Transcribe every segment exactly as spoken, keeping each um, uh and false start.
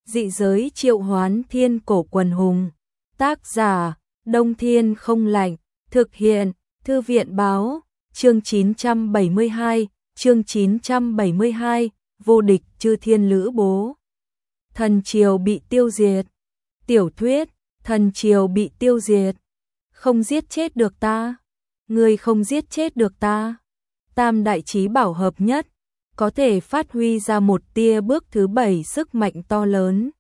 Dị giới triệu hoán thiên cổ quần hùng. Tác giả, Đông Thiên Không Lạnh. Thực hiện, Thư viện báo. Chương chín trăm bảy mươi hai, chương chín trăm bảy mươi hai, vô địch chư thiên lữ bố. Thần triều bị tiêu diệt. Tiểu thuyết, thần triều bị tiêu diệt. Không giết chết được ta. Ngươi không giết chết được ta. Tam đại chí bảo hợp nhất, có thể phát huy ra một tia bước thứ bảy sức mạnh to lớn.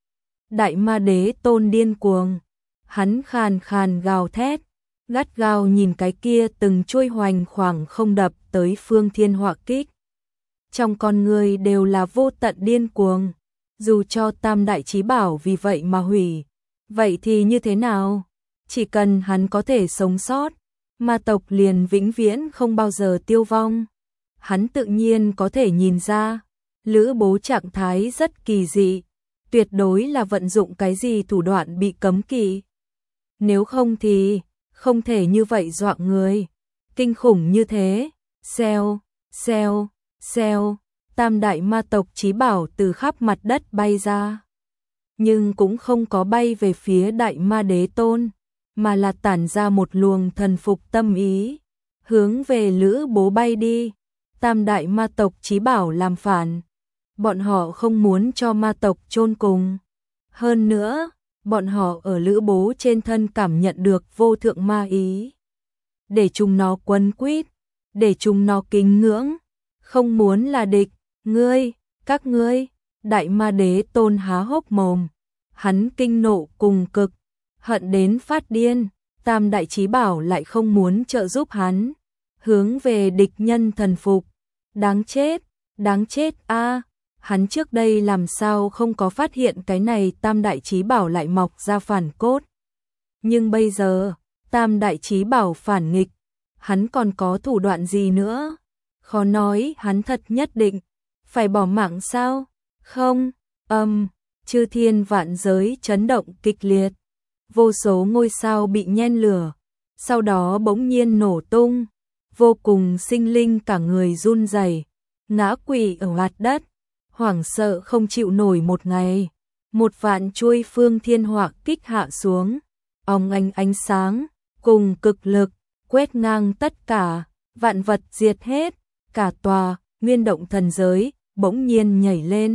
Đại ma đế tôn điên cuồng, hắn khàn khàn gào thét, gắt gao nhìn cái kia từng trôi hoành khoảng không đập tới phương thiên họa kích. Trong con người đều là vô tận điên cuồng, dù cho tam đại chí bảo vì vậy mà hủy, vậy thì như thế nào? Chỉ cần hắn có thể sống sót, ma tộc liền vĩnh viễn không bao giờ tiêu vong. Hắn tự nhiên có thể nhìn ra, lữ bố trạng thái rất kỳ dị, tuyệt đối là vận dụng cái gì thủ đoạn bị cấm kỵ. Nếu không thì, không thể như vậy dọa người, kinh khủng như thế. Xèo, xèo, xèo, tam đại ma tộc chí bảo từ khắp mặt đất bay ra. Nhưng cũng không có bay về phía đại ma đế tôn, mà là tản ra một luồng thần phục tâm ý, hướng về lữ bố bay đi. Tam đại ma tộc chí bảo làm phản, bọn họ không muốn cho ma tộc chôn cùng. Hơn nữa, bọn họ ở lữ bố trên thân cảm nhận được vô thượng ma ý. Để chúng nó quấn quýt, để chúng nó kính ngưỡng, không muốn là địch. Ngươi, các ngươi, đại ma đế tôn há hốc mồm, hắn kinh nộ cùng cực, hận đến phát điên. Tam đại chí bảo lại không muốn trợ giúp hắn, hướng về địch nhân thần phục. Đáng chết, đáng chết a, hắn trước đây làm sao không có phát hiện cái này tam đại chí bảo lại mọc ra phản cốt. Nhưng bây giờ, tam đại chí bảo phản nghịch, hắn còn có thủ đoạn gì nữa? Khó nói hắn thật nhất định phải bỏ mạng sao? Không, âm, chư thiên vạn giới chấn động kịch liệt. Vô số ngôi sao bị nhen lửa, sau đó bỗng nhiên nổ tung. Vô cùng sinh linh cả người run rẩy, ngã quỵ ở mặt đất, hoảng sợ không chịu nổi một ngày. Một vạn chuôi phương thiên họa kích hạ xuống, óng ánh ánh sáng, cùng cực lực, quét ngang tất cả, vạn vật diệt hết, cả tòa, nguyên động thần giới, bỗng nhiên nhảy lên.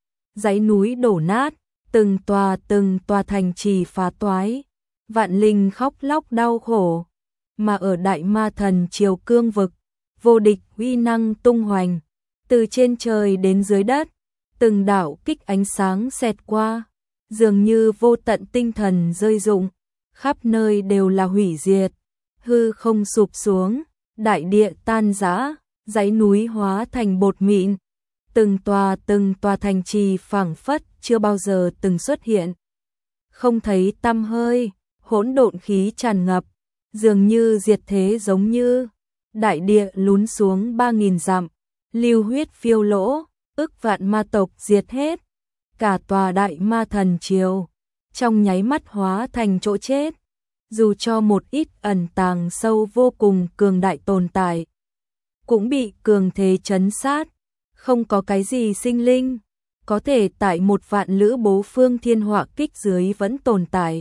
Dãy núi đổ nát, từng tòa từng tòa thành trì phá toái, vạn linh khóc lóc đau khổ. Mà ở đại ma thần triều cương vực, vô địch uy năng tung hoành, từ trên trời đến dưới đất, từng đạo kích ánh sáng xẹt qua, dường như vô tận tinh thần rơi rụng, khắp nơi đều là hủy diệt, hư không sụp xuống, đại địa tan rã, dãy núi hóa thành bột mịn, từng tòa từng tòa thành trì phảng phất chưa bao giờ từng xuất hiện. Không thấy tăm hơi, hỗn độn khí tràn ngập, dường như diệt thế giống như, đại địa lún xuống ba nghìn dặm, lưu huyết phiêu lỗ, ức vạn ma tộc diệt hết, cả tòa đại ma thần triều, trong nháy mắt hóa thành chỗ chết. Dù cho một ít ẩn tàng sâu vô cùng cường đại tồn tại, cũng bị cường thế trấn sát, không có cái gì sinh linh, có thể tại một vạn lữ bố phương thiên họa kích dưới vẫn tồn tại.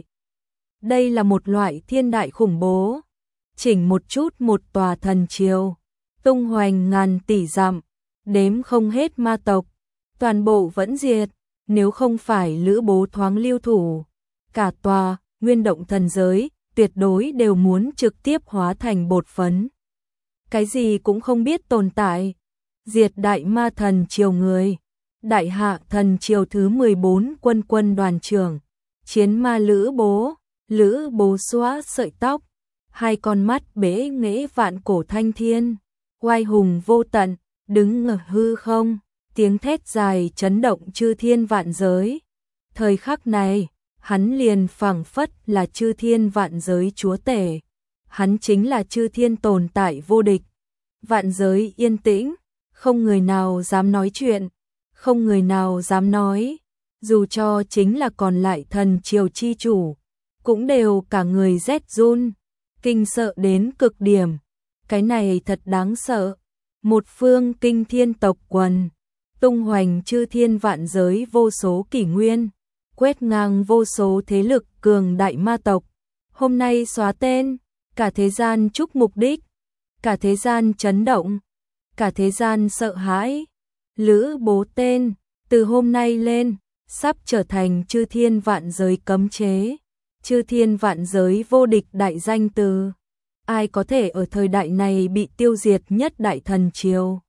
Đây là một loại thiên đại khủng bố, chỉnh một chút một tòa thần triều, tung hoành ngàn tỷ dặm, đếm không hết ma tộc, toàn bộ vẫn diệt, nếu không phải lữ bố thoáng lưu thủ, cả tòa, nguyên động thần giới, tuyệt đối đều muốn trực tiếp hóa thành bột phấn. Cái gì cũng không biết tồn tại, diệt đại ma thần triều người, đại hạ thần triều thứ mười bốn quân quân đoàn trưởng, chiến ma lữ bố. Lữ bố xóa sợi tóc, hai con mắt bế nghễ vạn cổ thanh thiên, oai hùng vô tận, đứng ở hư không, tiếng thét dài chấn động chư thiên vạn giới. Thời khắc này, hắn liền phảng phất là chư thiên vạn giới chúa tể, hắn chính là chư thiên tồn tại vô địch. Vạn giới yên tĩnh, không người nào dám nói chuyện, không người nào dám nói, dù cho chính là còn lại thần triều chi chủ, cũng đều cả người rét run, kinh sợ đến cực điểm. Cái này thật đáng sợ. Một phương kinh thiên tộc quần, tung hoành chư thiên vạn giới vô số kỷ nguyên, quét ngang vô số thế lực cường đại ma tộc. Hôm nay xóa tên, cả thế gian chúc mục đích, cả thế gian chấn động, cả thế gian sợ hãi. Lữ Bố tên, từ hôm nay lên, sắp trở thành chư thiên vạn giới cấm chế, chư thiên vạn giới vô địch đại danh từ. Ai có thể ở thời đại này bị tiêu diệt nhất đại thần triều?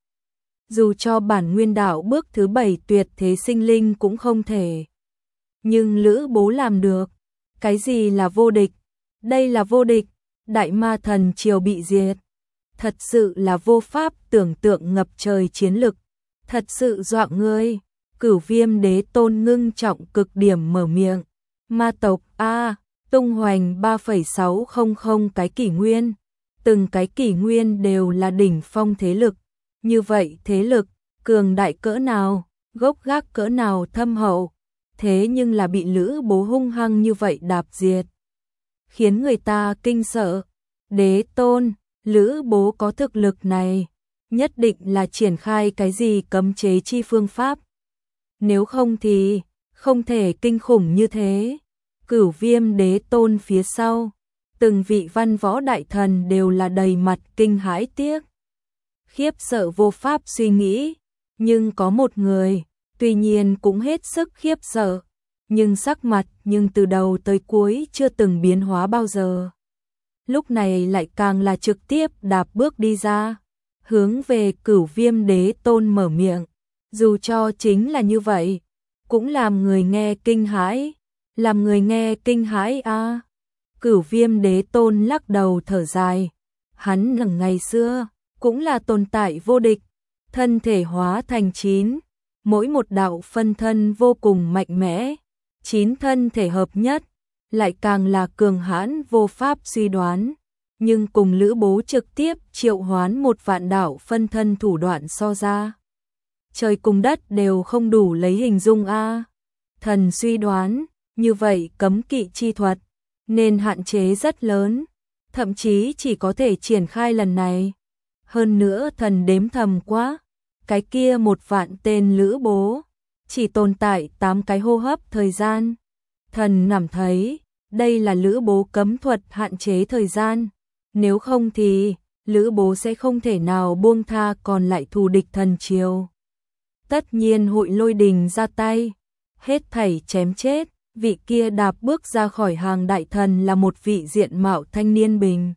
Dù cho bản nguyên đạo bước thứ bảy tuyệt thế sinh linh cũng không thể. Nhưng Lữ Bố làm được. Cái gì là vô địch? Đây là vô địch, đại ma thần triều bị diệt. Thật sự là vô pháp tưởng tượng ngập trời chiến lực. Thật sự dọa người. Cửu Viêm Đế Tôn ngưng trọng cực điểm mở miệng. Ma tộc A, tung hoành ba phẩy sáu không không cái kỷ nguyên. Từng cái kỷ nguyên đều là đỉnh phong thế lực. Như vậy thế lực, cường đại cỡ nào, gốc gác cỡ nào thâm hậu. Thế nhưng là bị Lữ Bố hung hăng như vậy đạp diệt. Khiến người ta kinh sợ. Đế Tôn, Lữ Bố có thực lực này, nhất định là triển khai cái gì cấm chế chi phương pháp. Nếu không thì, không thể kinh khủng như thế. Cửu Viêm Đế Tôn phía sau, từng vị văn võ đại thần đều là đầy mặt kinh hãi tiếc. Khiếp sợ vô pháp suy nghĩ, nhưng có một người, tuy nhiên cũng hết sức khiếp sợ, nhưng sắc mặt nhưng từ đầu tới cuối chưa từng biến hóa bao giờ. Lúc này lại càng là trực tiếp đạp bước đi ra, hướng về Cửu Viêm Đế Tôn mở miệng. Dù cho chính là như vậy, cũng làm người nghe kinh hãi, làm người nghe kinh hãi a. À. Cửu Viêm Đế Tôn lắc đầu thở dài, hắn ngẩng ngày xưa cũng là tồn tại vô địch, thân thể hóa thành chín, mỗi một đạo phân thân vô cùng mạnh mẽ, chín thân thể hợp nhất, lại càng là cường hãn vô pháp suy đoán, nhưng cùng Lữ Bố trực tiếp triệu hoán một vạn đạo phân thân thủ đoạn so ra. Trời cùng đất đều không đủ lấy hình dung a. Thần suy đoán, như vậy cấm kỵ chi thuật, nên hạn chế rất lớn, thậm chí chỉ có thể triển khai lần này. Hơn nữa thần đếm thầm quá, cái kia một vạn tên Lữ Bố, chỉ tồn tại tám cái hô hấp thời gian. Thần cảm thấy, đây là Lữ Bố cấm thuật hạn chế thời gian, nếu không thì, Lữ Bố sẽ không thể nào buông tha còn lại thù địch thần triều. Tất nhiên hội Lôi Đình ra tay, hết thảy chém chết, vị kia đạp bước ra khỏi hàng đại thần là một vị diện mạo thanh niên bình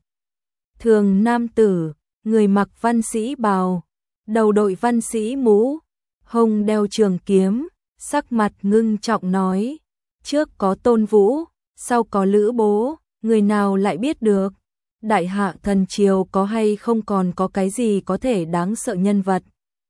thường nam tử, người mặc văn sĩ bào, đầu đội văn sĩ mũ, hông đeo trường kiếm, sắc mặt ngưng trọng nói, trước có Tôn Vũ, sau có Lữ Bố, người nào lại biết được, đại hạ thần triều có hay không còn có cái gì có thể đáng sợ nhân vật.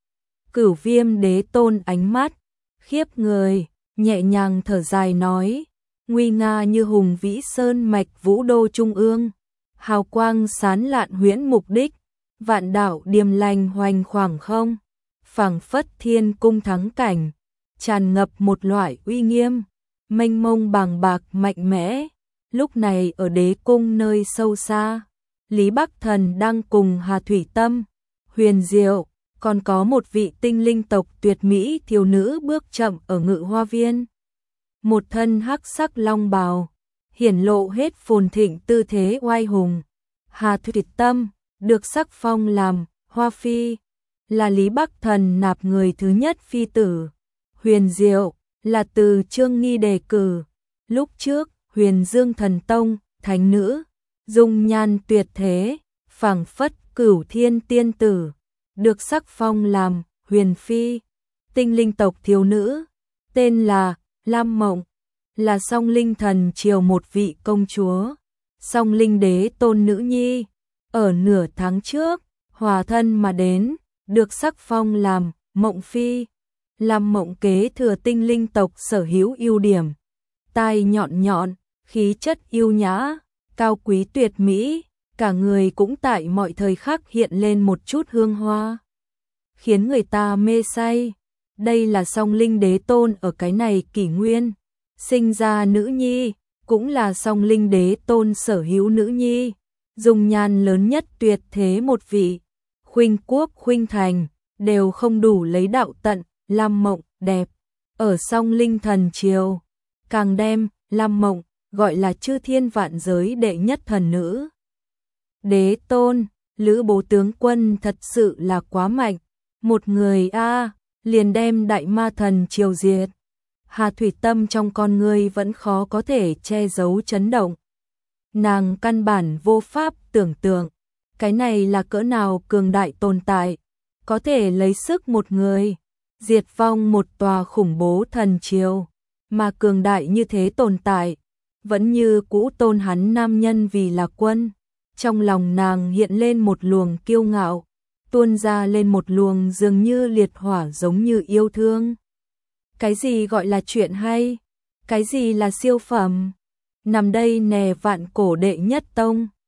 Cửu Viêm Đế Tôn ánh mắt khiếp người, nhẹ nhàng thở dài nói, nguy nga như hùng vĩ sơn mạch vũ đô trung ương, hào quang sán lạn huyễn mục đích, vạn đạo điềm lành hoành khoảng không, phảng phất thiên cung thắng cảnh, tràn ngập một loại uy nghiêm, mênh mông bàng bạc mạnh mẽ. Lúc này ở đế cung nơi sâu xa, Lý Bắc Thần đang cùng Hà Thủy Tâm, Huyền Diệu, còn có một vị tinh linh tộc tuyệt mỹ thiếu nữ bước chậm ở ngự hoa viên. Một thân hắc sắc long bào, hiển lộ hết phồn thịnh tư thế oai hùng. Hà Thủy Tâm được sắc phong làm Hoa Phi, là Lý Bắc Thần nạp người thứ nhất phi tử. Huyền Diệu là từ Trương Nghi đề cử. Lúc trước, Huyền Dương Thần Tông, thánh nữ, dung nhan tuyệt thế, phảng phất cửu thiên tiên tử, được sắc phong làm Huyền Phi. Tinh linh tộc thiếu nữ, tên là Lam Mộng, là Song Linh thần triều một vị công chúa, Song Linh Đế Tôn nữ nhi. Ở nửa tháng trước, hòa thân mà đến, được sắc phong làm Mộng Phi. Lam Mộng kế thừa tinh linh tộc sở hữu ưu điểm, tai nhọn nhọn, khí chất yêu nhã, cao quý tuyệt mỹ, cả người cũng tại mọi thời khắc hiện lên một chút hương hoa, khiến người ta mê say. Đây là Song Linh Đế Tôn ở cái này kỷ nguyên sinh ra nữ nhi, cũng là Song Linh Đế Tôn sở hữu nữ nhi, dung nhan lớn nhất tuyệt thế một vị. Khuynh Quốc Khuynh Thành đều không đủ lấy đạo tận, Lam Mộng đẹp, ở song linh thần triều, càng đem Lam Mộng gọi là chư thiên vạn giới đệ nhất thần nữ. Đế tôn, Lữ Bố tướng quân thật sự là quá mạnh, một người a liền đem đại ma thần triều diệt. Hà Thủy Tâm trong con ngươi vẫn khó có thể che giấu chấn động. Nàng căn bản vô pháp tưởng tượng, cái này là cỡ nào cường đại tồn tại, có thể lấy sức một người diệt vong một tòa khủng bố thần triều, mà cường đại như thế tồn tại, vẫn như cũ tôn hắn nam nhân vì là quân. Trong lòng nàng hiện lên một luồng kiêu ngạo, tuôn ra lên một luồng dường như liệt hỏa giống như yêu thương. Cái gì gọi là chuyện hay? Cái gì là siêu phẩm? Nằm đây nè vạn cổ đệ nhất tông.